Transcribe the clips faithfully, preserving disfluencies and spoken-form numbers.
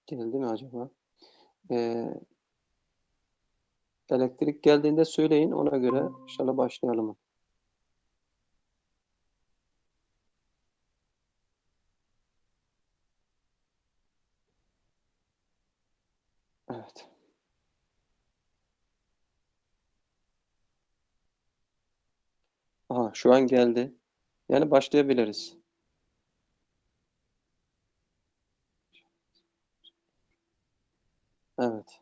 Geldi mi acaba? Eee elektrik geldiğinde söyleyin, ona göre inşallah başlayalım. Evet. Aha, şu an geldi. Yani başlayabiliriz. Evet.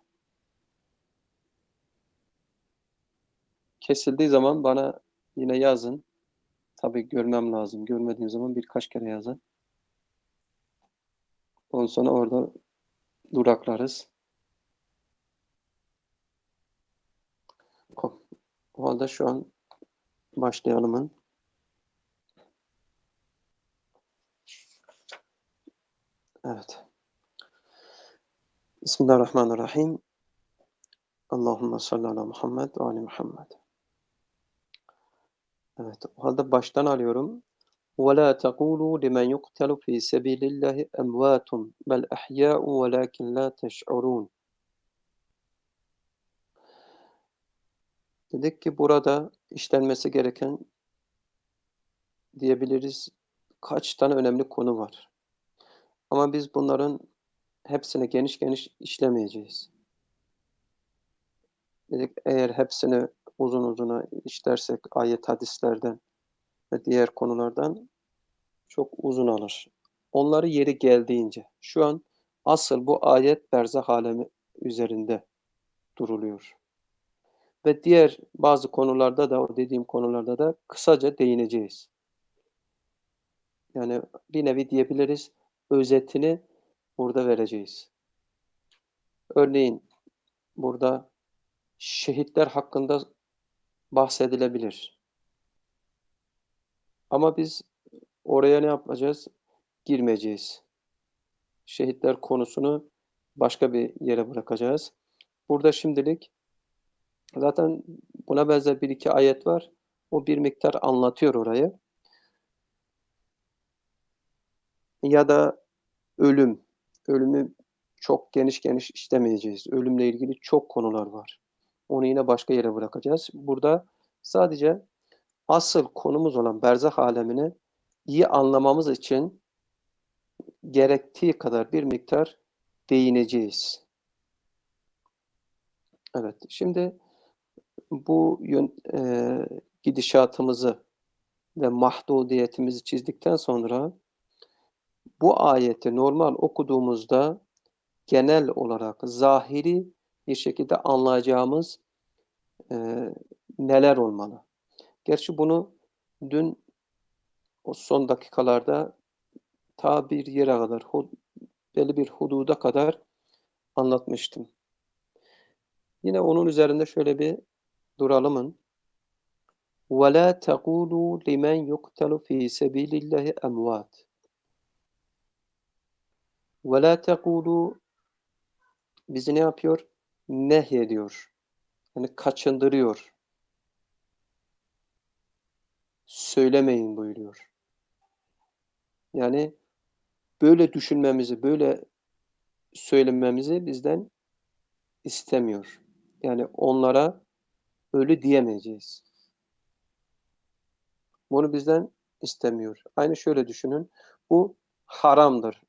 Kesildiği zaman bana yine yazın. Tabii görmem lazım. Görmediğim zaman birkaç kere yazın. Ondan sonra orada duraklarız. O, o halde şu an başlayalım. Evet. Bismillahirrahmanirrahim. Allahümme salli ala Muhammed ve ali Muhammed. Evet. O halde baştan alıyorum. وَلَا تَقُولُوا لِمَنْ يُقْتَلُ فِي سَبِيلِ اللّٰهِ اَمْوَاتٌ بَلْ اَحْيَاءٌ وَلَكِنْ لَا تَشْعُرُونَ. Dedik ki burada işlenmesi gereken diyebiliriz kaç tane önemli konu var. Ama biz bunların hepsini geniş geniş işlemeyeceğiz. Dedik eğer hepsini uzun uzuna işlersek ayet hadislerden ve diğer konulardan çok uzun alır. Onları yeri geldiğince. Şu an asıl bu ayet berzah alemi üzerinde duruluyor. Ve diğer bazı konularda da, o dediğim konularda da kısaca değineceğiz. Yani bir nevi diyebiliriz, özetini burada vereceğiz. Örneğin burada şehitler hakkında bahsedilebilir. Ama biz oraya ne yapacağız? Girmeyeceğiz. Şehitler konusunu başka bir yere bırakacağız. Burada şimdilik zaten buna benzer bir iki ayet var. O bir miktar anlatıyor orayı. Ya da ölüm. Ölümü çok geniş geniş işlemeyeceğiz. Ölümle ilgili çok konular var. Onu yine başka yere bırakacağız. Burada sadece asıl konumuz olan berzah alemini iyi anlamamız için gerektiği kadar bir miktar değineceğiz. Evet, şimdi bu yön, e, gidişatımızı ve mahdudiyetimizi çizdikten sonra bu ayeti normal okuduğumuzda genel olarak zahiri bir şekilde anlayacağımız e, neler olmalı? Gerçi bunu dün o son dakikalarda ta bir yere kadar, belli bir hududa kadar anlatmıştım. Yine onun üzerinde şöyle bir duralımın. وَلَا تَقُولُوا لِمَنْ يُقْتَلُ فِي سَبِيلِ اللّٰهِ اَمْوَاتٍ وَلَا تَقُولُوا bizi ne yapıyor? Nehyediyor. Yani kaçındırıyor. Söylemeyin buyuruyor. Yani böyle düşünmemizi, böyle söylememizi bizden istemiyor. Yani onlara öyle diyemeyeceğiz. Bunu bizden istemiyor. Aynı şöyle düşünün. Bu haramdır.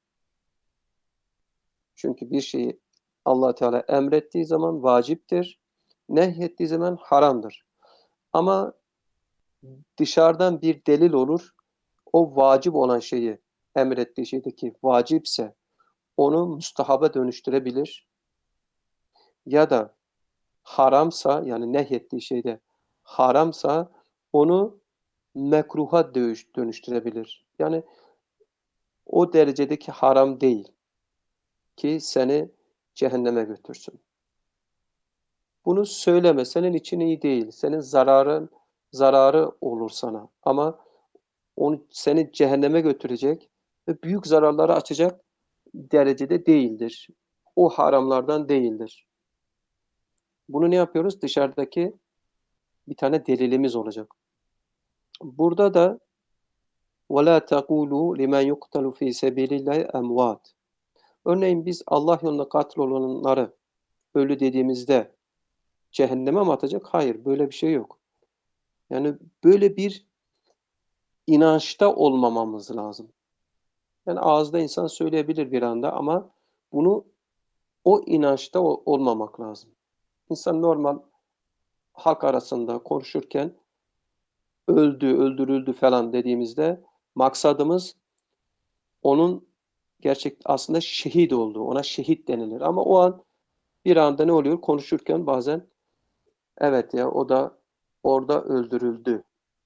Çünkü bir şeyi Allah Teala emrettiği zaman vaciptir. Nehyettiği zaman haramdır. Ama dışarıdan bir delil olur. O vacip olan şeyi, emrettiği şeydeki vacipse onu müstahaba dönüştürebilir. Ya da haramsa, yani nehyettiği şeyde haramsa onu mekruha dönüştürebilir. Yani o derecedeki haram değil ki seni cehenneme götürsün. Bunu söyleme, senin için iyi değil. Senin zararın zararı olur sana. Ama onu seni cehenneme götürecek ve büyük zararları açacak derecede değildir. O haramlardan değildir. Bunu ne yapıyoruz? Dışarıdaki bir tane delilimiz olacak. Burada da وَلَا تَقُولُوا لِمَنْ يُقْتَلُ فِي سَبِيلِ اللّٰهِ اَمْوَاتٍ Örneğin biz Allah yolunda katil olanları ölü dediğimizde cehenneme mi atacak? Hayır, böyle bir şey yok. Yani böyle bir inançta olmamamız lazım. Yani ağızda insan söyleyebilir bir anda ama bunu o inançta o olmamak lazım. İnsan normal halk arasında konuşurken öldü, öldürüldü falan dediğimizde maksadımız onun gerçek aslında şehit olduğu, ona şehit denilir. Ama o an bir anda ne oluyor? Konuşurken bazen evet ya o da orada öldürüldü.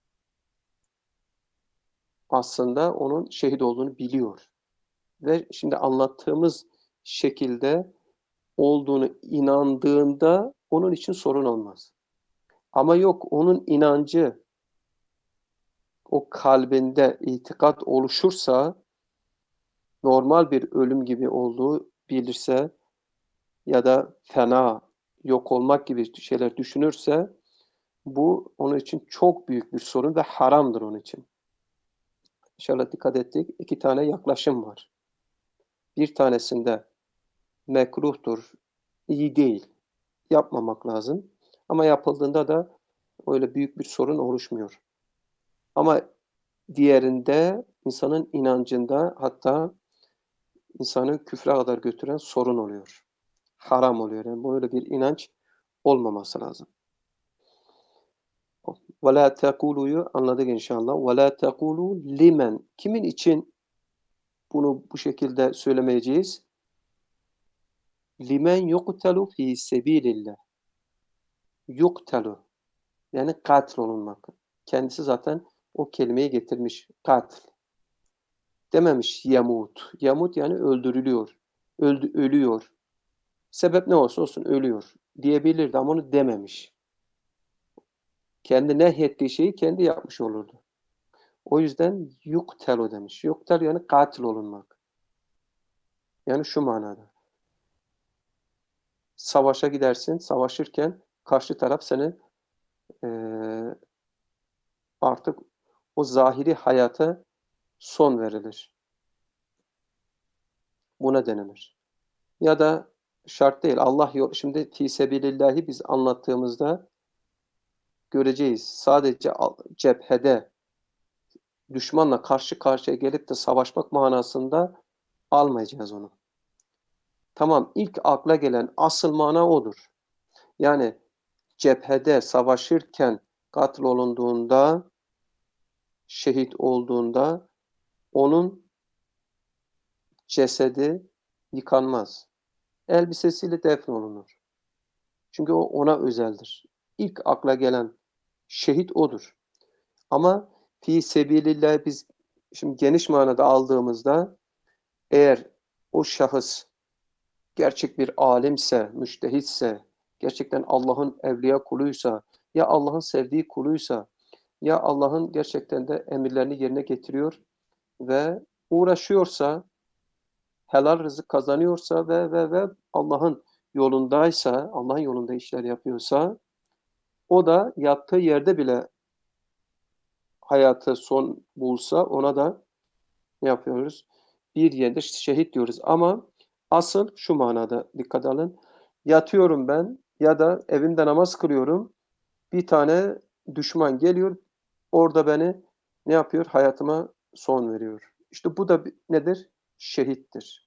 Aslında onun şehit olduğunu biliyor. Ve şimdi anlattığımız şekilde olduğunu inandığında onun için sorun olmaz. Ama yok onun inancı o kalbinde itikat oluşursa normal bir ölüm gibi olduğu bilirse ya da fena yok olmak gibi şeyler düşünürse bu onun için çok büyük bir sorun ve haramdır onun için. İnşallah dikkat ettik. İki tane yaklaşım var. Bir tanesinde mekruhtur, iyi değil, yapmamak lazım. Ama yapıldığında da öyle büyük bir sorun oluşmuyor. Ama diğerinde insanın inancında hatta insanı küfre kadar götüren sorun oluyor. Haram oluyor. Yani böyle bir inanç olmaması lazım. وَلَا تَقُولُ'yu anladık inşallah. وَلَا تَقُولُوا limen. Kimin için bunu bu şekilde söylemeyeceğiz? Limen yuqtalu fi sebilillah. Yuqtalu. Yani katil olunmak. Kendisi zaten o kelimeyi getirmiş. Katil. Dememiş yamut. Yamut yani öldürülüyor. Öldü, ölüyor. Sebep ne olsa olsun ölüyor diyebilirdi ama onu dememiş. Kendi nehyettiği şeyi kendi yapmış olurdu. O yüzden yuktelu demiş. Yuktel yani katil olunmak. Yani şu manada. Savaşa gidersin, savaşırken karşı taraf seni eee, artık o zahiri hayata son verilir. Buna denilir. Ya da şart değil. Allah yol, şimdi fi sebilillahi biz anlattığımızda göreceğiz. Sadece cephede düşmanla karşı karşıya gelip de savaşmak manasında almayacağız onu. Tamam, ilk akla gelen asıl mana odur. Yani cephede savaşırken katil olunduğunda, şehit olduğunda onun cesedi yıkanmaz. Elbisesiyle defnolunur. Çünkü o ona özeldir. İlk akla gelen şehit odur. Ama fi sebilillah biz şimdi geniş manada aldığımızda eğer o şahıs gerçek bir alimse, müştehitse, gerçekten Allah'ın evliya kuluysa, ya Allah'ın sevdiği kuluysa, ya Allah'ın gerçekten de emirlerini yerine getiriyor ve uğraşıyorsa, helal rızık kazanıyorsa ve ve ve Allah'ın yolundaysa, Allah'ın yolunda işler yapıyorsa, o da yattığı yerde bile hayatı son bulsa ona da ne yapıyoruz? Bir yerde şehit diyoruz. Ama asıl şu manada dikkat alın. Yatıyorum ben ya da evimde namaz kılıyorum. Bir tane düşman geliyor. Orada beni ne yapıyor? Hayatıma son veriyor. İşte bu da nedir? Şehittir.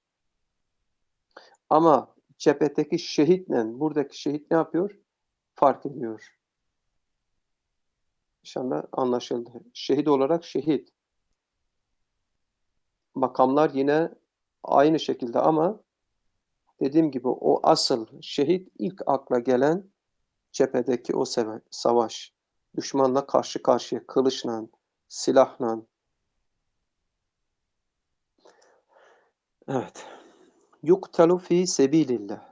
Ama cephedeki şehitle buradaki şehit ne yapıyor? Fark ediyor. İnşallah anlaşıldı. Şehit olarak şehit. Makamlar yine aynı şekilde ama dediğim gibi o asıl şehit ilk akla gelen cephedeki o savaş. Düşmanla karşı karşıya kılıçla, silahla. Evet. Yuqtalu fi sebilillah.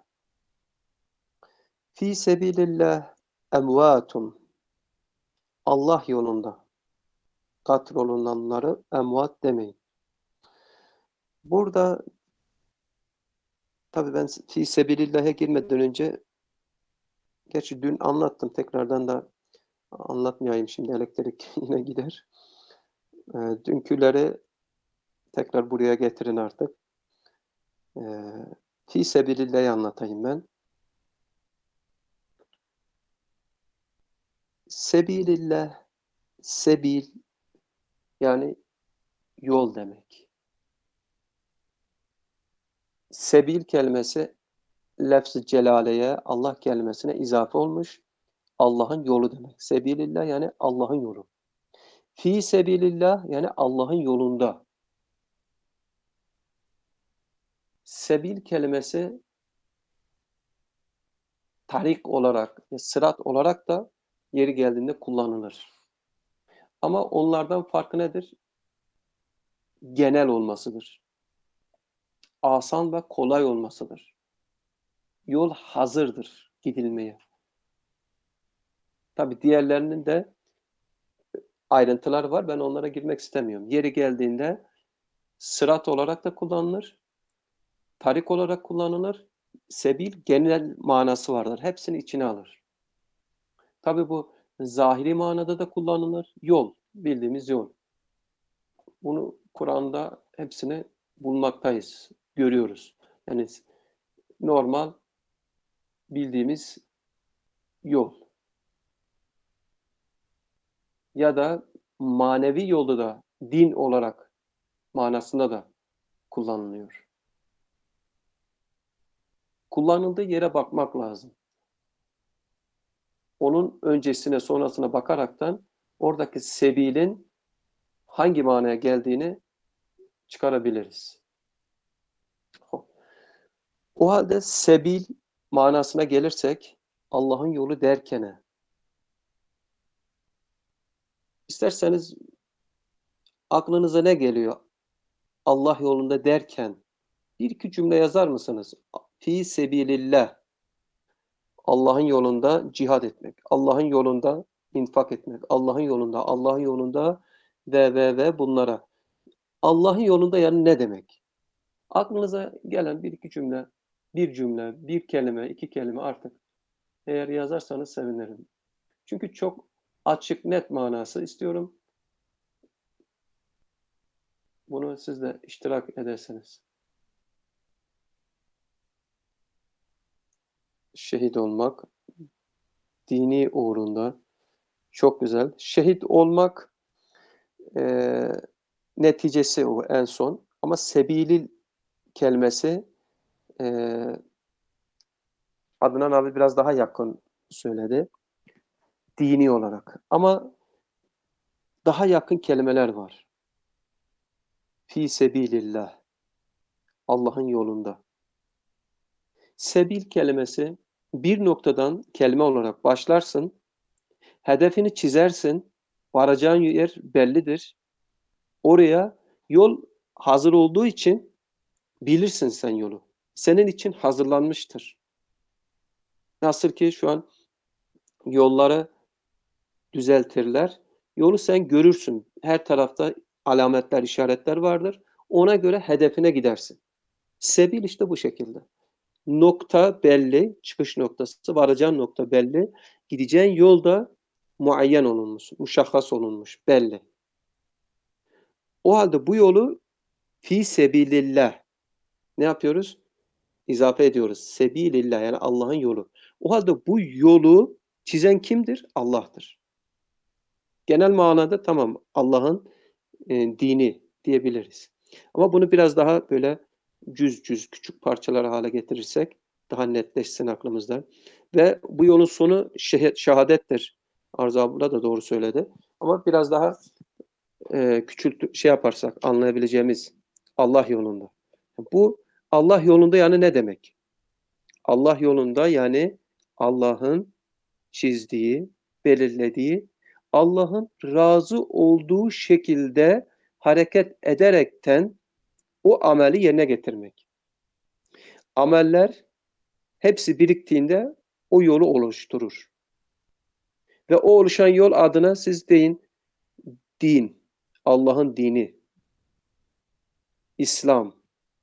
Fi sebilillah emvatun. Allah yolunda katil olunanları emvat demeyin. Burada tabii ben fi sebilillah'a girmeden önce gerçi dün anlattım tekrardan da anlatmayayım şimdi elektrik yine gider. E, dünküleri tekrar buraya getirin artık. Ee, fi sebilillah'ı anlatayım ben. Sebilillah, sebil yani yol demek. Sebil kelimesi lefz-i celaleye, Allah kelimesine izafe olmuş. Allah'ın yolu demek. Sebilillah yani Allah'ın yolu. Fi sebilillah yani Allah'ın yolunda. Sebil kelimesi tarik olarak, sırat olarak da yeri geldiğinde kullanılır. Ama onlardan farkı nedir? Genel olmasıdır. Asan ve kolay olmasıdır. Yol hazırdır gidilmeye. Tabii diğerlerinin de ayrıntıları var. Ben onlara girmek istemiyorum. Yeri geldiğinde sırat olarak da kullanılır. Tarik olarak kullanılır. Sebil genel manası vardır. Hepsini içine alır. Tabii bu zahiri manada da kullanılır. Yol, bildiğimiz yol. Bunu Kur'an'da hepsini bulmaktayız, görüyoruz. Yani normal bildiğimiz yol. Ya da manevi yolu da din olarak manasında da kullanılıyor. Kullanıldığı yere bakmak lazım. Onun öncesine sonrasına bakaraktan oradaki sebilin hangi manaya geldiğini çıkarabiliriz. O halde sebil manasına gelirsek Allah'ın yolu derkene isterseniz aklınıza ne geliyor Allah yolunda derken bir iki cümle yazar mısınız? Fi sebilillah Allah'ın yolunda cihad etmek, Allah'ın yolunda infak etmek, Allah'ın yolunda, Allah'ın yolunda ve ve ve bunlara. Allah'ın yolunda yani ne demek? Aklınıza gelen bir iki cümle, bir cümle, bir kelime, iki kelime artık eğer yazarsanız sevinirim. Çünkü çok açık, net manası istiyorum. Bunu siz de iştirak ederseniz. Şehit olmak, dini uğrunda çok güzel. Şehit olmak e, neticesi o en son. Ama sebilil kelimesi e, Adnan abi biraz daha yakın söyledi. Dini olarak. Ama daha yakın kelimeler var. Fi sebilillah. Allah'ın yolunda. Sebil kelimesi bir noktadan kelime olarak başlarsın. Hedefini çizersin. Varacağın yer bellidir. Oraya yol hazır olduğu için bilirsin sen yolu. Senin için hazırlanmıştır. Nasıl ki şu an yolları düzeltirler. Yolu sen görürsün. Her tarafta alametler, işaretler vardır. Ona göre hedefine gidersin. Sebil işte bu şekilde. Nokta belli, çıkış noktası, varacağın nokta belli. Gideceğin yolda muayyen olunmuş, muşahhas olunmuş, belli. O halde bu yolu fi sebilillah ne yapıyoruz? İzafe ediyoruz. Sebilillah yani Allah'ın yolu. O halde bu yolu çizen kimdir? Allah'tır. Genel manada tamam Allah'ın e, dini diyebiliriz. Ama bunu biraz daha böyle cüz cüz küçük parçalara hale getirirsek daha netleşsin aklımızda. Ve bu yolun sonu şeh- şehadettir. Arzu abla da doğru söyledi. Ama biraz daha e, küçült şey yaparsak anlayabileceğimiz Allah yolunda. Bu Allah yolunda yani ne demek? Allah yolunda yani Allah'ın çizdiği, belirlediği, Allah'ın razı olduğu şekilde hareket ederekten o ameli yerine getirmek. Ameller hepsi biriktiğinde o yolu oluşturur. Ve o oluşan yol adına siz deyin din, Allah'ın dini, İslam.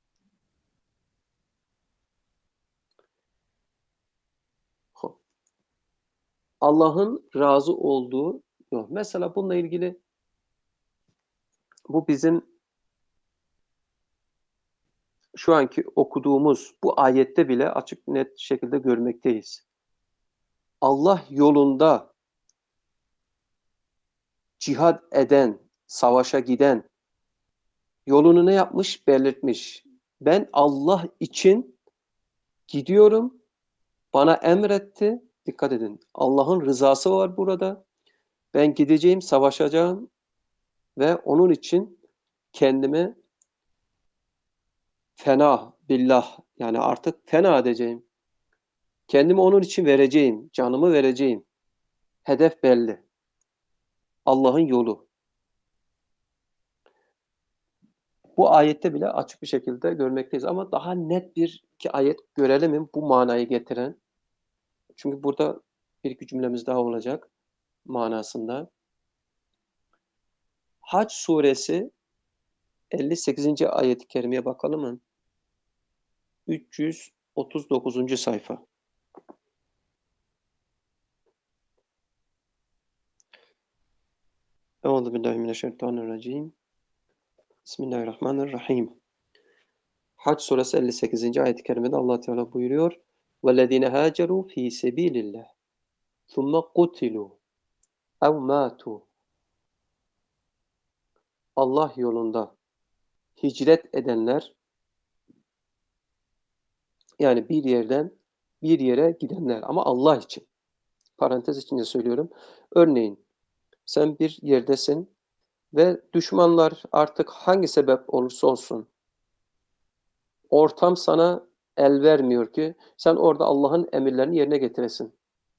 Allah'ın razı olduğu yol. Mesela bununla ilgili bu bizim şu anki okuduğumuz bu ayette bile açık net şekilde görmekteyiz. Allah yolunda cihad eden, savaşa giden, yolunu ne yapmış? Belirtmiş. Ben Allah için gidiyorum, bana emretti. Dikkat edin. Allah'ın rızası var burada. Ben gideceğim, savaşacağım ve onun için kendimi fena billah, yani artık fena edeceğim. Kendimi onun için vereceğim, canımı vereceğim. Hedef belli. Allah'ın yolu. Bu ayette bile açık bir şekilde görmekteyiz ama daha net bir iki ayet görelim mi bu manayı getiren? Çünkü burada bir iki cümlemiz daha olacak manasında. Hac suresi elli sekizinci ayet-i kerimeye bakalım mı? üç yüz otuz dokuzuncu sayfa. Euzubillahimineşşeytanirracim. Bismillahirrahmanirrahim. Hac suresi elli sekizinci ayet-i kerimede Allah Teala buyuruyor: "Vellezine haceru fi sebilillah, thumma qutilu ev matu." Allah yolunda hicret edenler, yani bir yerden bir yere gidenler ama Allah için. Parantez içinde söylüyorum. Örneğin sen bir yerdesin ve düşmanlar artık hangi sebep olursa olsun ortam sana el vermiyor ki sen orada Allah'ın emirlerini yerine getiresin.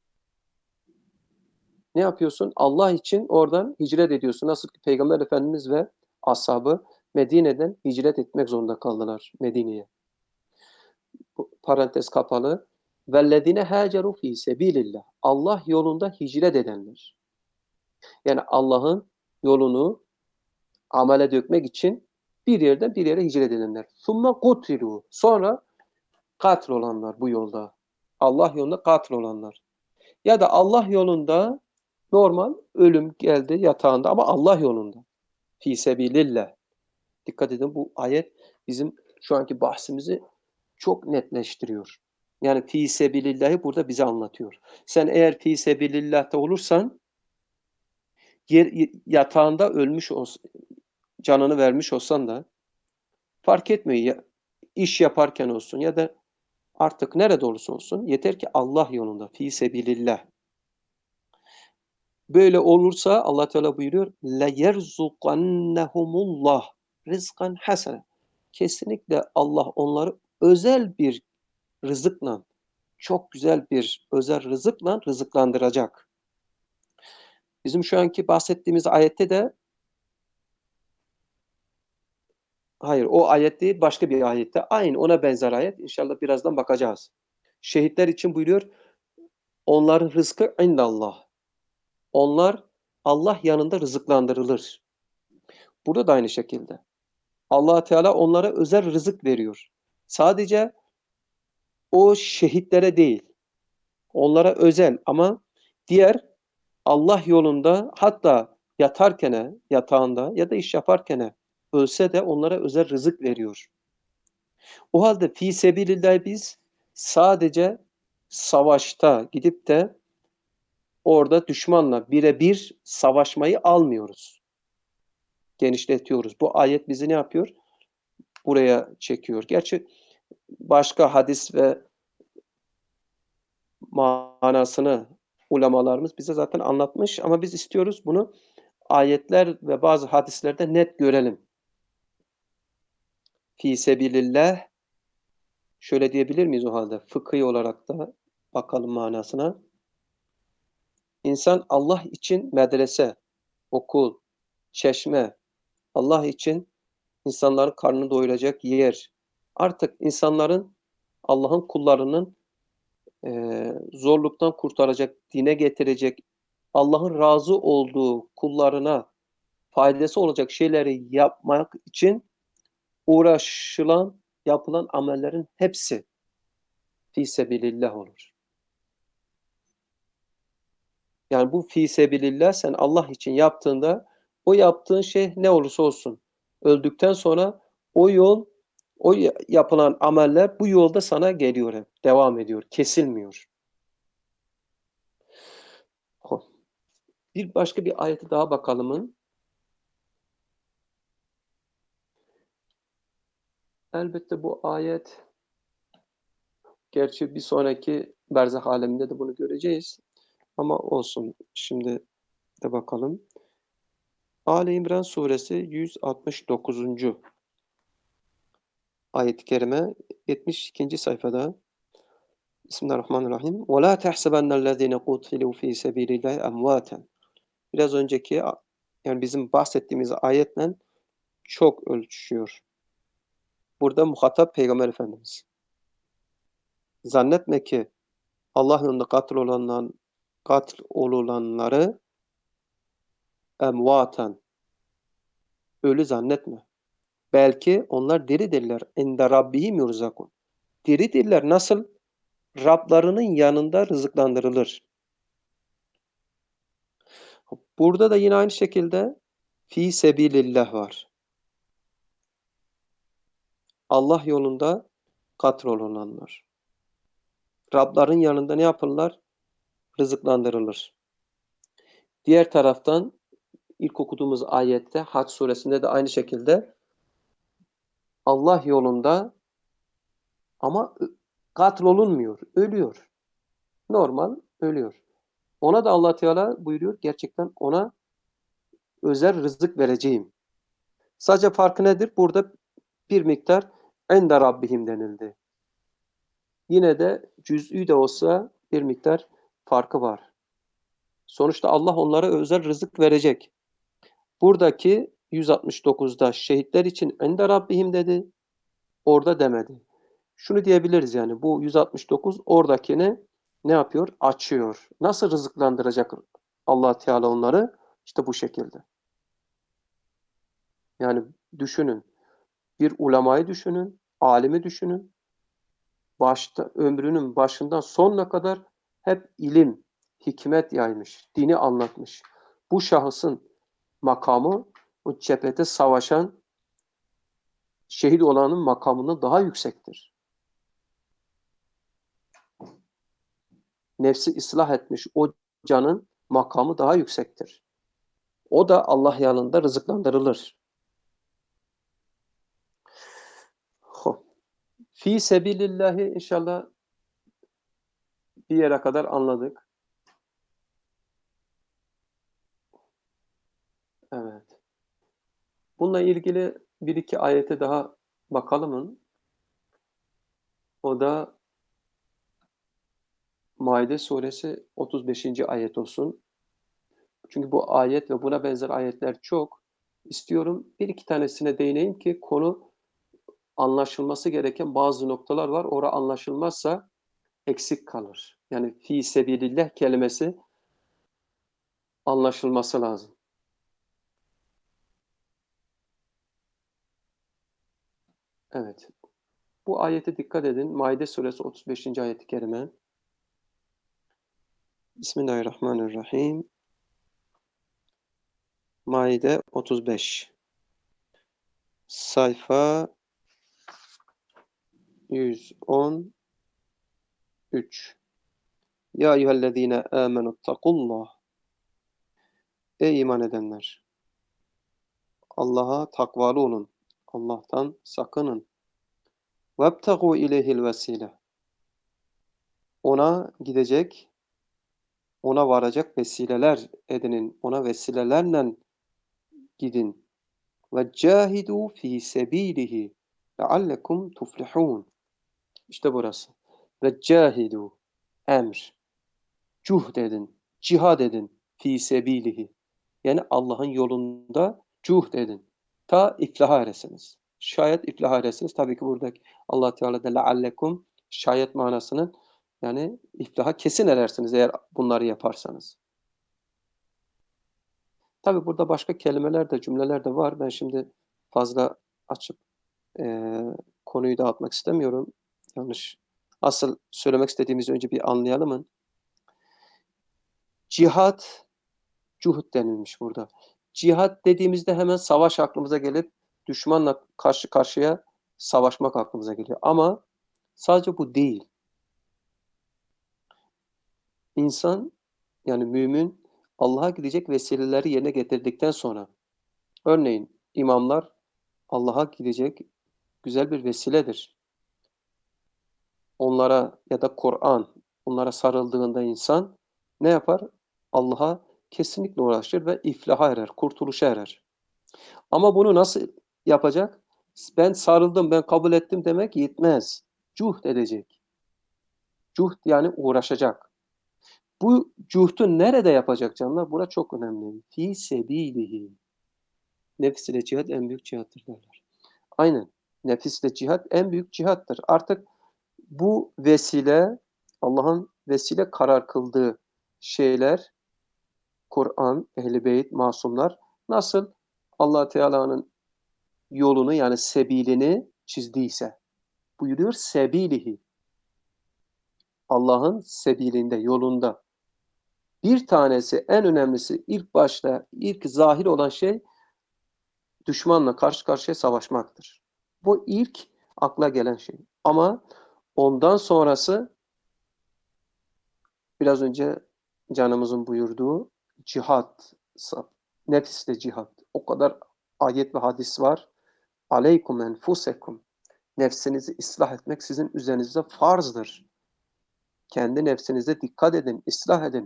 Ne yapıyorsun? Allah için oradan hicret ediyorsun. Nasıl ki Peygamber Efendimiz ve ashabı Medine'den hicret etmek zorunda kaldılar Medine'ye. Parantez kapalı. Vellezine haceru fi sebilillah. Allah yolunda hicret edenler. Yani Allah'ın yolunu amele dökmek için bir yerden bir yere hicret edenler. Summa kutilu. Sonra katil olanlar bu yolda. Allah yolunda katil olanlar. Ya da Allah yolunda normal ölüm geldi yatağında ama Allah yolunda. Fi sebilillah. Dikkat edin, bu ayet bizim şu anki bahsimizi çok netleştiriyor. Yani fi sebilillah'ı burada bize anlatıyor. Sen eğer fi sebilillah'ta olursan yer, yatağında ölmüş olsan, canını vermiş olsan da fark etmiyor. Ya, iş yaparken olsun ya da artık nerede olursa olsun yeter ki Allah yolunda fi sebilillah. Böyle olursa Allah Teala buyuruyor: "Le yerzukannahumullah rizkan hasene." Kesinlikle Allah onları özel bir rızıkla, çok güzel bir özel rızıkla rızıklandıracak. Bizim şu anki bahsettiğimiz ayette de hayır, o ayet değil, başka bir ayette. Aynı ona benzer ayet. İnşallah birazdan bakacağız. Şehitler için buyuruyor: "Onların rızkı indallah." Onlar Allah yanında rızıklandırılır. Burada da aynı şekilde. Allah Teala onlara özel rızık veriyor. Sadece o şehitlere değil, onlara özel ama diğer Allah yolunda hatta yatarken, yatağında ya da iş yaparken ölse de onlara özel rızık veriyor. O halde fi sebilillah biz sadece savaşta gidip de orada düşmanla birebir savaşmayı almıyoruz. Genişletiyoruz. Bu ayet bizi ne yapıyor? Buraya çekiyor. Gerçi başka hadis ve manasını ulemalarımız bize zaten anlatmış ama biz istiyoruz bunu ayetler ve bazı hadislerde net görelim. Fî sebilillah, şöyle diyebilir miyiz o halde? Fıkhi olarak da bakalım manasına. İnsan Allah için medrese, okul, çeşme, Allah için insanların karnını doyuracak yer. Artık insanların, Allah'ın kullarının e, zorluktan kurtaracak, dine getirecek, Allah'ın razı olduğu kullarına faydası olacak şeyleri yapmak için uğraşılan, yapılan amellerin hepsi fî sebilillah olur. Yani bu fî sebilillah sen Allah için yaptığında o yaptığın şey ne olursa olsun öldükten sonra o yol O yapılan ameller bu yolda sana geliyor hep. Devam ediyor. Kesilmiyor. Bir başka bir ayeti daha bakalım. Elbette bu ayet, gerçi bir sonraki berzah aleminde de bunu göreceğiz. Ama olsun. Şimdi de bakalım. Ali İmran suresi yüz altmış dokuzuncu ayet-i kerime yetmiş ikinci sayfada. Bismillahirrahmanirrahim. وَلَا تَحْسَبَنَّ الَّذ۪ينَ قُتِلُوا ف۪ي سَب۪يلِ اللّٰهِ اَمْوَاتًا. Biraz önceki, yani bizim bahsettiğimiz ayetle çok ölçüşüyor. Burada muhatap Peygamber Efendimiz. Zannetme ki Allah yolunda katil olanların, katil olulanları emvaten, ölü zannetme. Belki onlar diridirler. İnde rabbihim yurzakun. Diridirler. Nasıl? Rablarının yanında rızıklandırılır. Burada da yine aynı şekilde fi sebilillah var. Allah yolunda katil olanlar. Rabların yanında ne yapırlar? Rızıklandırılır. Diğer taraftan ilk okuduğumuz ayette Hac suresinde de aynı şekilde Allah yolunda ama katil olunmuyor, ölüyor. Normal ölüyor. Ona da Allah Teala buyuruyor, gerçekten ona özel rızık vereceğim. Sadece farkı nedir? Burada bir miktar ende rabbihim denildi. Yine de cüz'ü de olsa bir miktar farkı var. Sonuçta Allah onlara özel rızık verecek. Buradaki yüz altmış dokuzda şehitler için ende rabbihim dedi. Orada demedi. Şunu diyebiliriz, yani bu yüz altmış dokuz oradakini ne yapıyor? Açıyor. Nasıl rızıklandıracak Allah Teala onları? İşte bu şekilde. Yani düşünün. Bir ulemayı düşünün. Alimi düşünün. Başta, ömrünün başından sonuna kadar hep ilim, hikmet yaymış. Dini anlatmış. Bu şahısın makamı o cephede savaşan şehit olanın makamından daha yüksektir. Nefsi ıslah etmiş o canın makamı daha yüksektir. O da Allah yanında rızıklandırılır. Fi sebilillahi inşallah bir yere kadar anladık. Evet. Bununla ilgili bir iki ayete daha bakalım. O da Maide suresi otuz beşinci ayet olsun. Çünkü bu ayet ve buna benzer ayetler çok. İstiyorum bir iki tanesine değineyim ki konu anlaşılması gereken bazı noktalar var. Ora anlaşılmazsa eksik kalır. Yani fi sebilillah kelimesi anlaşılması lazım. Evet. Bu ayete dikkat edin. Maide suresi otuz beşinci ayet-i kerime. Bismillahirrahmanirrahim. Maide otuz beş. Sayfa yüz on üç. Ya eyyühellezine amenuttakullah. Ey iman edenler! Allah'a takvalı olun. Allah'tan sakının. وَابْتَغُوا اِلَيْهِ الْوَسِيلَةِ. Ona gidecek, ona varacak vesileler edinin. Ona vesilelerle gidin. وَجَاهِدُوا ف۪ي سَب۪يلِهِ لَعَلَّكُمْ تُفْلِحُونَ. İşte burası. وَجَاهِدُوا emr. Cuhd edin, cihad edin. Fî sebilihi. Yani Allah'ın yolunda cuhd edin. Ta iflaha eresiniz. Şayet iflaha eresiniz. Tabii ki buradaki Allah Teala da leallekum şayet manasının, yani iflaha kesin erersiniz eğer bunları yaparsanız. Tabii burada başka kelimeler de, cümleler de var. Ben şimdi fazla açıp e, konuyu dağıtmak istemiyorum. Yanlış. Asıl söylemek istediğimizi önce bir anlayalım. Cihad, cuhud denilmiş burada. Cihad dediğimizde hemen savaş aklımıza gelip düşmanla karşı karşıya savaşmak aklımıza geliyor. Ama sadece bu değil. İnsan, yani mümin, Allah'a gidecek vesileleri yerine getirdikten sonra, örneğin imamlar Allah'a gidecek güzel bir vesiledir. Onlara ya da Kur'an, onlara sarıldığında insan ne yapar? Allah'a kesinlikle ulaşır ve iflaha erer, kurtuluşa erer. Ama bunu nasıl yapacak? Ben sarıldım, ben kabul ettim demek yetmez. Cuhd edecek. Cuhd yani uğraşacak. Bu cuhdu nerede yapacak canlar? Bura çok önemli. Fî sebîlihi. Nefs ile cihat en büyük cihattır derler. Aynen. Nefisle cihat en büyük cihattır. Artık bu vesile, Allah'ın vesile karar kıldığı şeyler, Kur'an, Ehl-i Beyt, masumlar nasıl Allah Teala'nın yolunu yani sebilini çizdiyse, buyuruyor sebilihi. Allah'ın sebilinde, yolunda. Bir tanesi, en önemlisi, ilk başta, ilk zahir olan şey düşmanla karşı karşıya savaşmaktır. Bu ilk akla gelen şey. Ama ondan sonrası biraz önce canımızın buyurduğu cihat, nefisle cihat. O kadar ayet ve hadis var. Aleykum enfusekum. Nefsinizi ıslah etmek sizin üzerinizde farzdır. Kendi nefsinize dikkat edin, ıslah edin.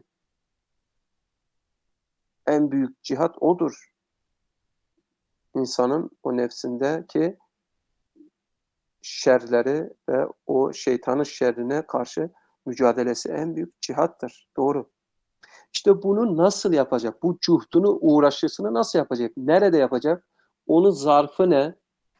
En büyük cihat odur. İnsanın o nefsindeki şerleri ve o şeytanın şerrine karşı mücadelesi en büyük cihattır. Doğru. İşte bunu nasıl yapacak? Bu cuhdunu, uğraşısını nasıl yapacak? Nerede yapacak? Onun zarfı ne?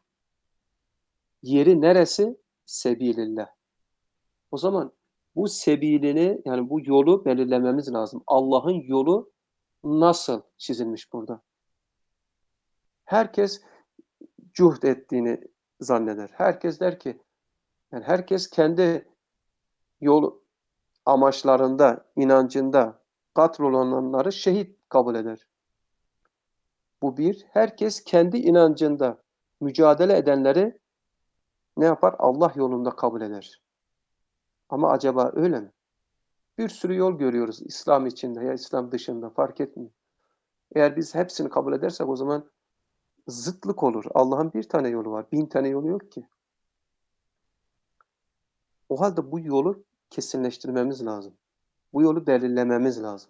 Yeri neresi? Sebilillah. O zaman bu sebilini, yani bu yolu belirlememiz lazım. Allah'ın yolu nasıl çizilmiş burada? Herkes cuhd ettiğini zanneder. Herkes der ki, yani herkes kendi yol amaçlarında, inancında katrolananları şehit kabul eder. Bu bir. Herkes kendi inancında mücadele edenleri ne yapar? Allah yolunda kabul eder. Ama acaba öyle mi? Bir sürü yol görüyoruz İslam içinde ya İslam dışında fark etmiyor. Eğer biz hepsini kabul edersek o zaman zıtlık olur. Allah'ın bir tane yolu var. Bin tane yolu yok ki. O halde bu yolu kesinleştirmemiz lazım. Bu yolu belirlememiz lazım.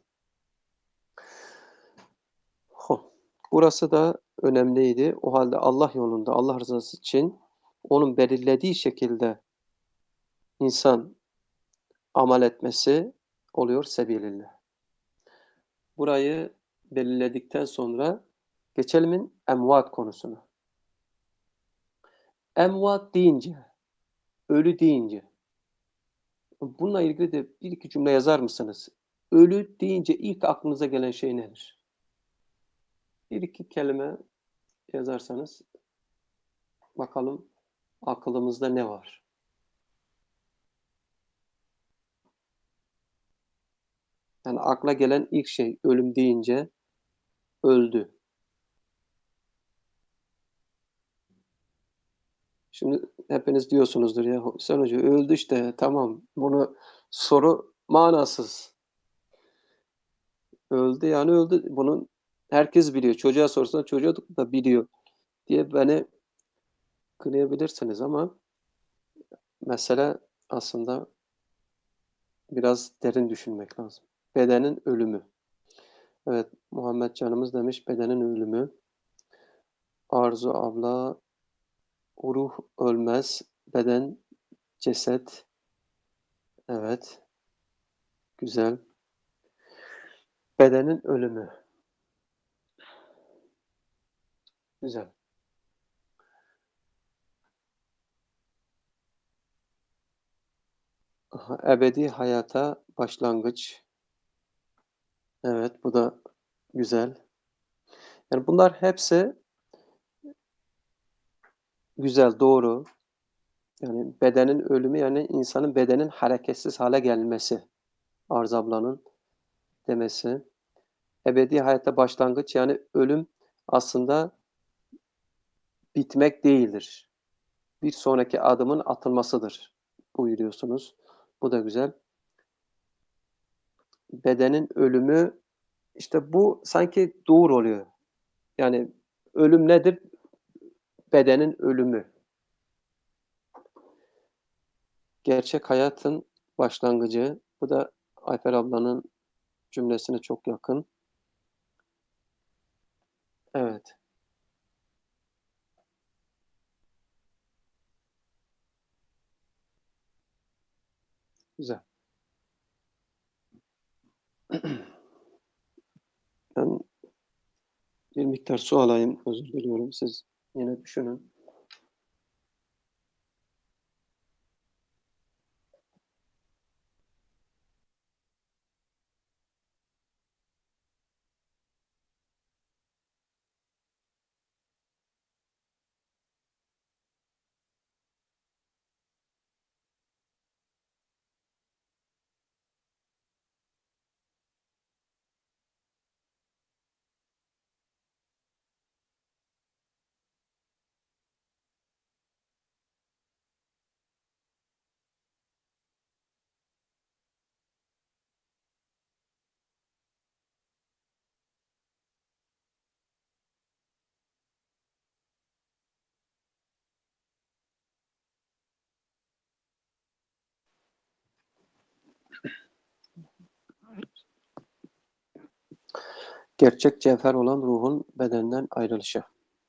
Burası da önemliydi. O halde Allah yolunda, Allah rızası için onun belirlediği şekilde insan amel etmesi oluyor sebilillah. Burayı belirledikten sonra geçelim emvat konusuna. Emvat deyince, ölü deyince, bununla ilgili de bir iki cümle yazar mısınız? Ölü deyince ilk aklınıza gelen şey nedir? Bir iki kelime yazarsanız bakalım aklımızda ne var? Yani akla gelen ilk şey ölüm deyince öldü. Şimdi hepiniz diyorsunuzdur ya Hüseyin Hoca öldü işte tamam bunu soru manasız. Öldü yani öldü. Bunun herkes biliyor. Çocuğa sorsan çocuk da biliyor diye beni kınayabilirsiniz ama mesele aslında biraz derin düşünmek lazım. Bedenin ölümü. Evet, Muhammed canımız demiş bedenin ölümü. Arzu abla ruh ölmez, beden ceset. Evet, güzel. Bedenin ölümü. Güzel. Aha, ebedi hayata başlangıç. Evet, bu da güzel. Yani bunlar hepsi güzel, doğru. Yani bedenin ölümü yani insanın bedenin hareketsiz hale gelmesi. Arz ablanın demesi. Ebedi hayata başlangıç yani ölüm aslında bitmek değildir. bir sonraki adımın atılmasıdır buyuruyorsunuz. Bu da güzel. Bedenin ölümü, işte bu sanki doğru oluyor. Yani ölüm nedir? Bedenin ölümü. Gerçek hayatın başlangıcı. Bu da Ayfer ablanın cümlesine çok yakın. Evet. Güzel. Ben bir miktar su alayım. Özür diliyorum. Siz yine düşünün. Gerçek cevher olan ruhun bedenden ayrılışı.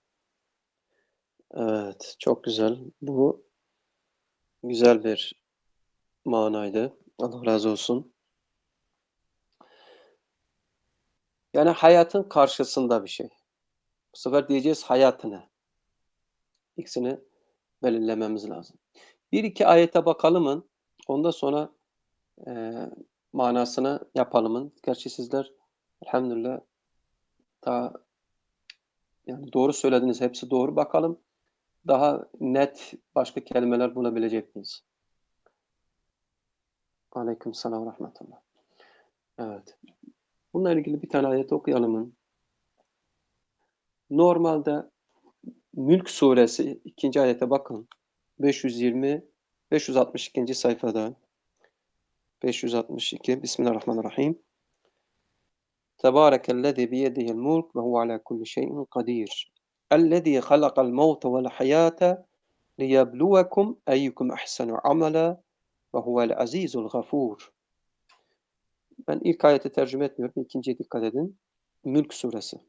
Evet, çok güzel. Bu güzel bir manaydı. Allah razı olsun. Yani hayatın karşısında bir şey. Bu sefer diyeceğiz hayat ne? İkisini belirlememiz lazım. Bir iki ayete bakalımın. Ondan sonra e, manasını yapalımın. Gerçi sizler elhamdülillah daha yani doğru söylediniz. Hepsi doğru. Bakalım daha net başka kelimeler bulabilecek miyiz? Aleykümselam ve rahmetullah. Evet. Bununla ilgili bir tane ayet okuyalım. Normalde Mülk suresi ikinci ayete bakın. beş yüz yirmi beş yüz altmış ikinci sayfada beş yüz altmış iki Bismillahirrahmanirrahim. Tebârekellezî biyedihil mulk ve huve alâ kulli şeyin kadîr. Ellezî halakal mevte vel hayâte liyebluvekum eyyukum ahsenu amela ve huvel azîzul gafûr. Ben ilk ayeti tercüme etmiyorum. İkinciye dikkat edin. Mülk suresi.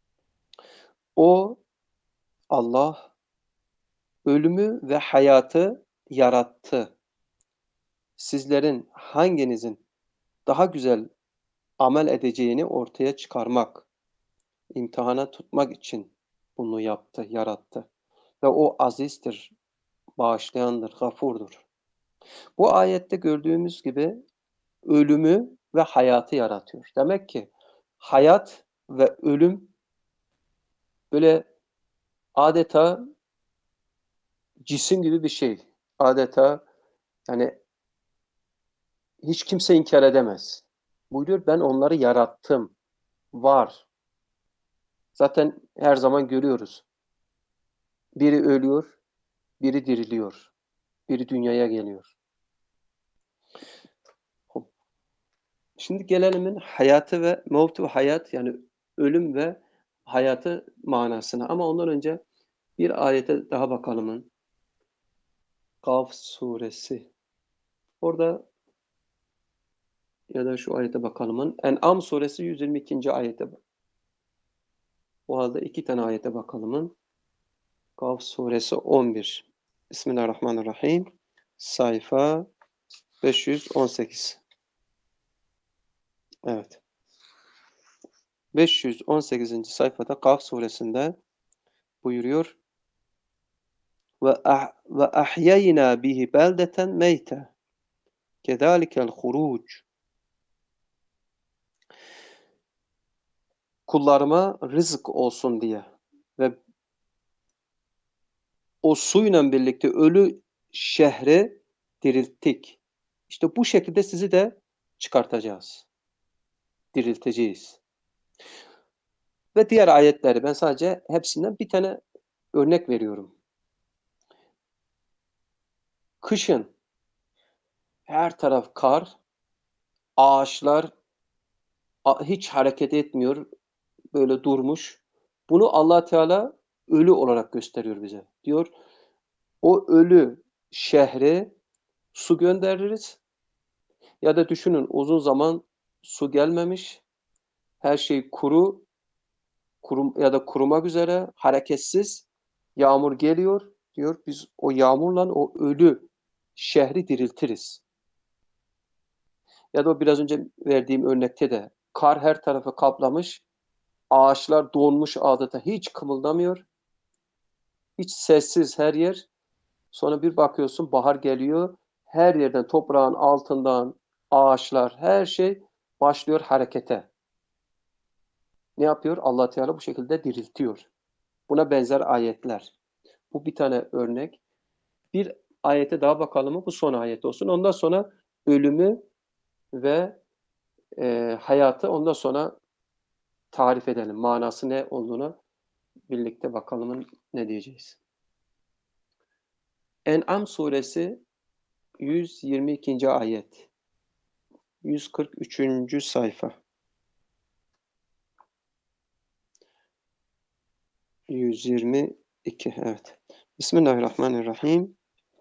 O Allah ölümü ve hayatı yarattı. Sizlerin hanginizin daha güzel amel edeceğini ortaya çıkarmak, imtihana tutmak için bunu yaptı, yarattı. Ve o azizdir, bağışlayandır, gafurdur. Bu ayette gördüğümüz gibi ölümü ve hayatı yaratıyor. Demek ki hayat ve ölüm böyle adeta cisim gibi bir şey. Adeta yani hiç kimse inkar edemez. Buyuruyor ben onları yarattım. Var. Zaten her zaman görüyoruz. Biri ölüyor, biri diriliyor, biri dünyaya geliyor. Şimdi gelelim hayatı ve mevtu hayat yani ölüm ve hayatı manasına. Ama ondan önce bir ayete daha bakalım. Kaf suresi. Orada ya da şu ayete bakalım. En'am suresi yüz yirmi ikinci ayete. O halde iki tane ayete bakalım. Kaf suresi on bir. Bismillahirrahmanirrahim. Sayfa beş yüz on sekiz. Evet. beş yüz on sekizinci sayfada Kaf suresinde buyuruyor ve ah ve ahyayna bihi beldeten meyte kezalikel huruc. Kullarıma rızık olsun diye ve o suyla birlikte ölü şehri dirilttik. İşte bu şekilde sizi de çıkartacağız. Dirilteceğiz. Ve diğer ayetleri ben sadece hepsinden bir tane örnek veriyorum. Kışın her taraf kar, ağaçlar hiç hareket etmiyor, böyle durmuş. Bunu Allah Teala ölü olarak gösteriyor bize. Diyor, o ölü şehre su göndeririz ya da düşünün uzun zaman su gelmemiş, her şey kuru, kurum ya da kurumak üzere, hareketsiz, yağmur geliyor, diyor biz o yağmurla o ölü şehri diriltiriz. Ya da o biraz önce verdiğim örnekte de kar her tarafı kaplamış, ağaçlar donmuş adeta hiç kımıldamıyor, hiç sessiz her yer. Sonra bir bakıyorsun bahar geliyor, her yerden toprağın altından ağaçlar, her şey başlıyor harekete. Ne yapıyor? Allah Teala bu şekilde diriltiyor. Buna benzer ayetler. Bu bir tane örnek. Bir ayete daha bakalım mı? Bu son ayet olsun. Ondan sonra ölümü ve e, hayatı ondan sonra tarif edelim. Manası ne olduğunu birlikte bakalım ne diyeceğiz. En'am suresi yüz yirmi ikinci ayet. yüz kırk üçüncü sayfa. yüz yirmi iki evet. Bismillahirrahmanirrahim.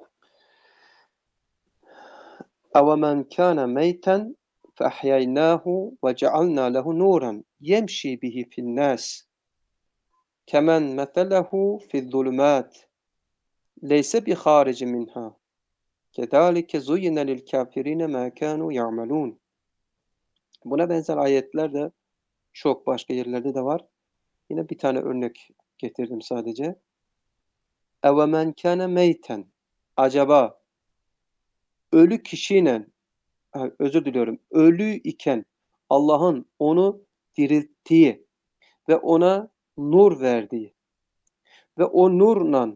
أَوَمَنْ كَانَ مَيْتًا فَأَحْيَيْنَاهُ وَجَعَلْنَا لَهُ نُورًا يَمْشِي بِهِ فِي النَّاسِ كَمَنْ مَثَلَهُ فِي الظُّلُمَاتِ لَيْسَ بِخَارِجٍ مِنْهَا كَذَٰلِكَ زُيِّنَ لِلْكَافِرِينَ مَا كَانُوا يَعْمَلُونَ. Buna benzer ayetler de çok başka yerlerde de var. Yine bir tane örnek getirdim sadece. اَوَمَنْ كَانَ مَيْتًا Acaba ölü kişiyle, özür diliyorum, ölü iken Allah'ın onu dirilttiği ve ona nur verdiği ve o nurla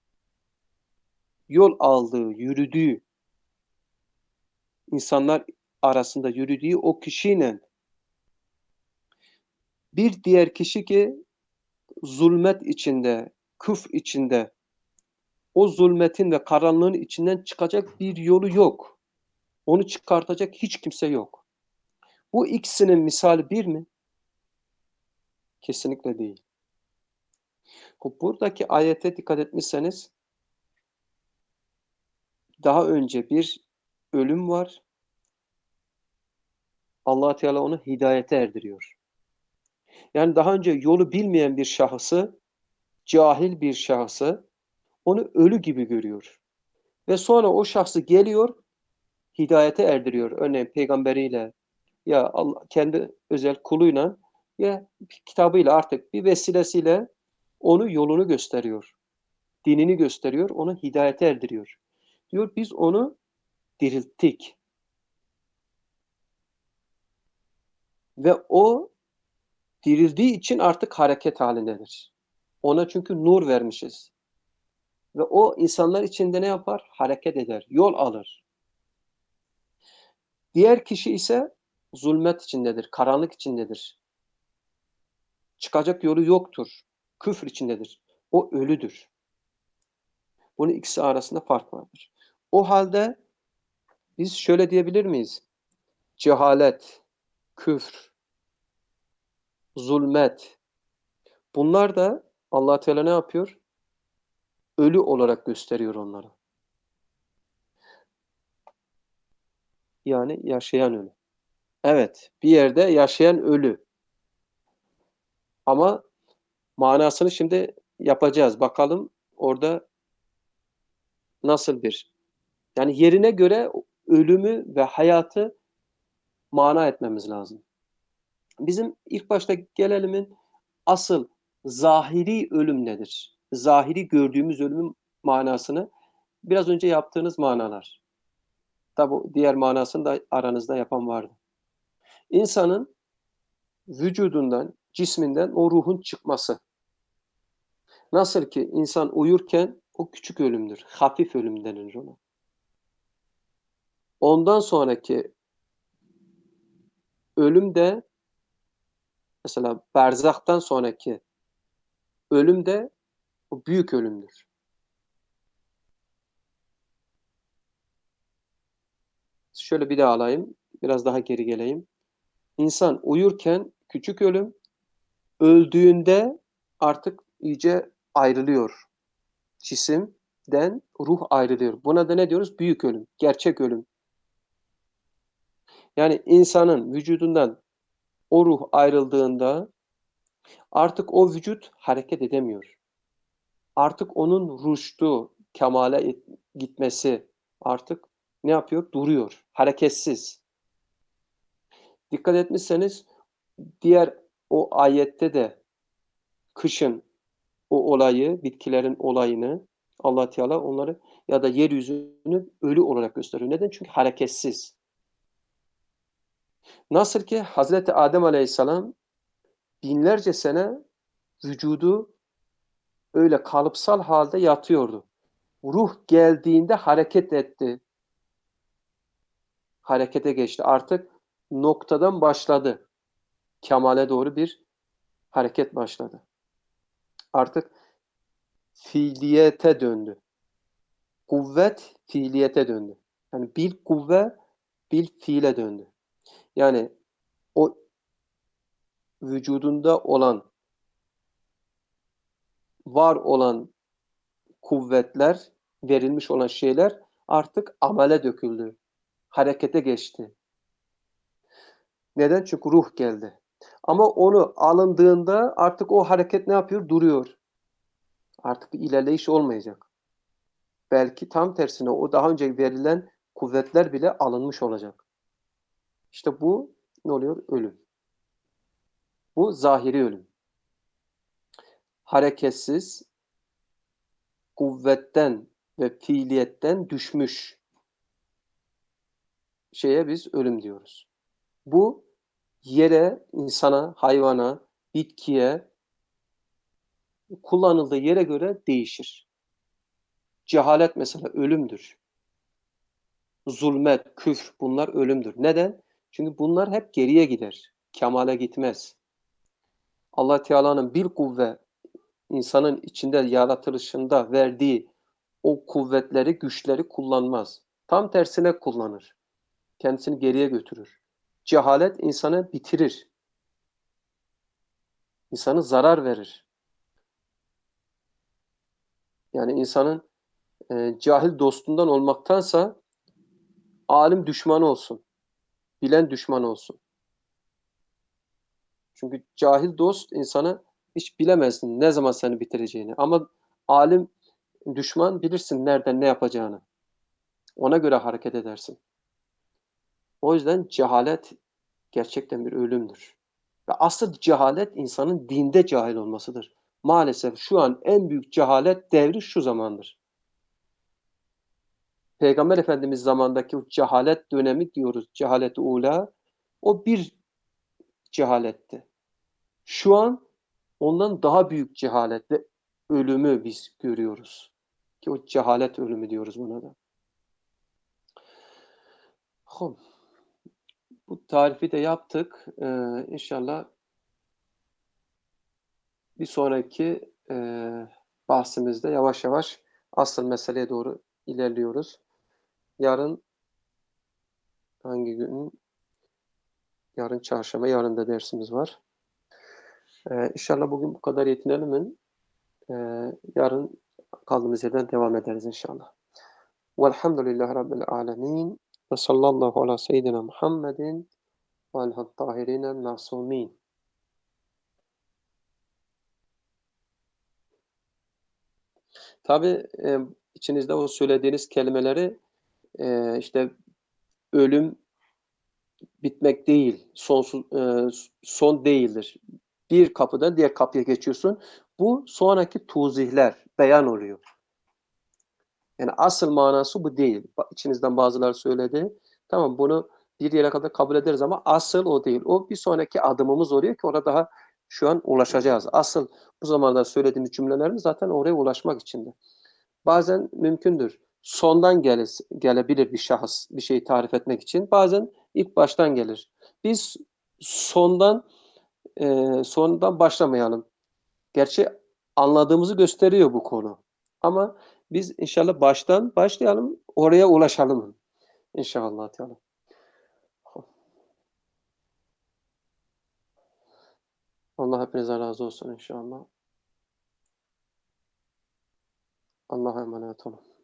yol aldığı, yürüdüğü, insanlar arasında yürüdüğü o kişiyle bir diğer kişi ki zulmet içinde, küfr içinde, o zulmetin ve karanlığın içinden çıkacak bir yolu yok. Onu çıkartacak hiç kimse yok. Bu ikisinin misali bir mi? Kesinlikle değil. Buradaki ayete dikkat etmişseniz daha önce bir ölüm var. Allah Teala onu hidayete erdiriyor. Yani daha önce yolu bilmeyen bir şahsı, cahil bir şahsı onu ölü gibi görüyor. Ve sonra o şahsı geliyor, hidayete erdiriyor. Örneğin peygamberiyle ya Allah, kendi özel kuluyla ya kitabıyla artık bir vesilesiyle onu yolunu gösteriyor. Dinini gösteriyor, onu hidayete erdiriyor. Diyor biz onu dirilttik. Ve o dirildiği için artık hareket halindedir. Ona çünkü nur vermişiz. Ve o insanlar içinde ne yapar? Hareket eder, yol alır. Diğer kişi ise zulmet içindedir, karanlık içindedir. Çıkacak yolu yoktur. Küfür içindedir. O ölüdür. Bunun ikisi arasında fark vardır. O halde biz şöyle diyebilir miyiz? Cehalet, küfür, zulmet. Bunlar da Allah Teala ne yapıyor? Ölü olarak gösteriyor onları. Yani yaşayan ölü. Evet, bir yerde yaşayan ölü. Ama manasını şimdi yapacağız. Bakalım orada nasıl bir? Yani yerine göre ölümü ve hayatı mana etmemiz lazım. Bizim ilk başta gelelimin asıl zahiri ölüm nedir? Zahiri gördüğümüz ölümün manasını biraz önce yaptığınız manalar. Tabi diğer manasını da aranızda yapan vardı. İnsanın vücudundan, cisminden o ruhun çıkması. Nasıl ki insan uyurken o küçük ölümdür. Hafif ölüm denir ona. Ondan sonraki ölüm de mesela berzaktan sonraki ölüm de o büyük ölümdür. şöyle bir daha alayım, biraz daha geri geleyim. İnsan uyurken küçük ölüm, öldüğünde artık iyice ayrılıyor. Cisimden ruh ayrılıyor. Buna da ne diyoruz? Büyük ölüm, gerçek ölüm. Yani insanın vücudundan o ruh ayrıldığında artık o vücut hareket edemiyor. Artık onun ruştu, kemale gitmesi artık ne yapıyor? Duruyor, hareketsiz. Dikkat etmişseniz diğer o ayette de kışın o olayı, bitkilerin olayını Allah Teala onları ya da yeryüzünü ölü olarak gösteriyor. Neden? Çünkü hareketsiz. Nasıl ki Hazreti Adem Aleyhisselam binlerce sene vücudu öyle kalıpsal halde yatıyordu. Ruh geldiğinde hareket etti. Harekete geçti. Artık noktadan başladı. Kemale doğru bir hareket başladı. Artık fiiliyete döndü. Kuvvet fiiliyete döndü. Yani bil kuvve bil fiile döndü. Yani o vücudunda olan, var olan kuvvetler, verilmiş olan şeyler artık amele döküldü. Harekete geçti. Neden? Çünkü ruh geldi. Ama onu alındığında artık o hareket ne yapıyor? Duruyor. Artık bir ilerleyiş olmayacak. Belki tam tersine o daha önce verilen kuvvetler bile alınmış olacak. İşte bu ne oluyor? Ölüm. Bu zahiri ölüm. Hareketsiz, kuvvetten ve fiiliyetten düşmüş şeye biz ölüm diyoruz. Bu yere, insana, hayvana, bitkiye kullanıldığı yere göre değişir. Cehalet mesela ölümdür. Zulmet, küfür bunlar ölümdür. Neden? Çünkü bunlar hep geriye gider. Kemale gitmez. Allah Teala'nın bir kuvve insanın içinde yaratılışında verdiği o kuvvetleri, güçleri kullanmaz. Tam tersine kullanır. Kendisini geriye götürür. Cehalet insanı bitirir. İnsanı zarar verir. Yani insanın e, cahil dostundan olmaktansa alim düşmanı olsun. Bilen düşman olsun. Çünkü cahil dost insanı hiç bilemezsin ne zaman seni bitireceğini. Ama alim düşman bilirsin nereden ne yapacağını. Ona göre hareket edersin. O yüzden cehalet gerçekten bir ölümdür. Ve asıl cehalet insanın dinde cahil olmasıdır. Maalesef şu an en büyük cehalet devri şu zamandır. Peygamber Efendimiz zamandaki o cehalet dönemi diyoruz, cehalet-i ula, o bir cehaletti. Şu an ondan daha büyük cehaletle ölümü biz görüyoruz. Ki o cehalet ölümü diyoruz buna da. Hop. Bu tarifi de yaptık. Ee, inşallah bir sonraki e, bahsimizde yavaş yavaş asıl meseleye doğru ilerliyoruz. Yarın hangi gün? Yarın çarşamba, yarın da dersimiz var. Ee, inşallah bugün bu kadar yetinelim. Ee, yarın kaldığımız yerden devam ederiz inşallah. Velhamdülillahi Rabbil alemin. Ve sallallahu ala seyyidina Muhammedin ve aleyhi tahirinen masumin. Tabi e, içinizde o söylediğiniz kelimeleri e, işte ölüm bitmek değil, sonsuz, e, son değildir. Bir kapıdan diğer kapıya geçiyorsun. Bu sonraki tuzihler, beyan oluyor. Yani asıl manası bu değil. İçinizden bazıları söyledi. Tamam bunu bir yere kadar kabul ederiz ama asıl o değil. O bir sonraki adımımız oluyor ki orada daha şu an ulaşacağız. Asıl bu zamanda söylediğimiz cümlelerimiz zaten oraya ulaşmak içindi. Bazen mümkündür. Sondan gele, gelebilir bir şahıs bir şeyi tarif etmek için. Bazen ilk baştan gelir. Biz sondan e, sondan başlamayalım. Gerçi anladığımızı gösteriyor bu konu. Ama biz inşallah baştan başlayalım, oraya ulaşalım. İnşallah Teala. Allah hepinizden razı olsun inşallah. Allah'a emanet olun.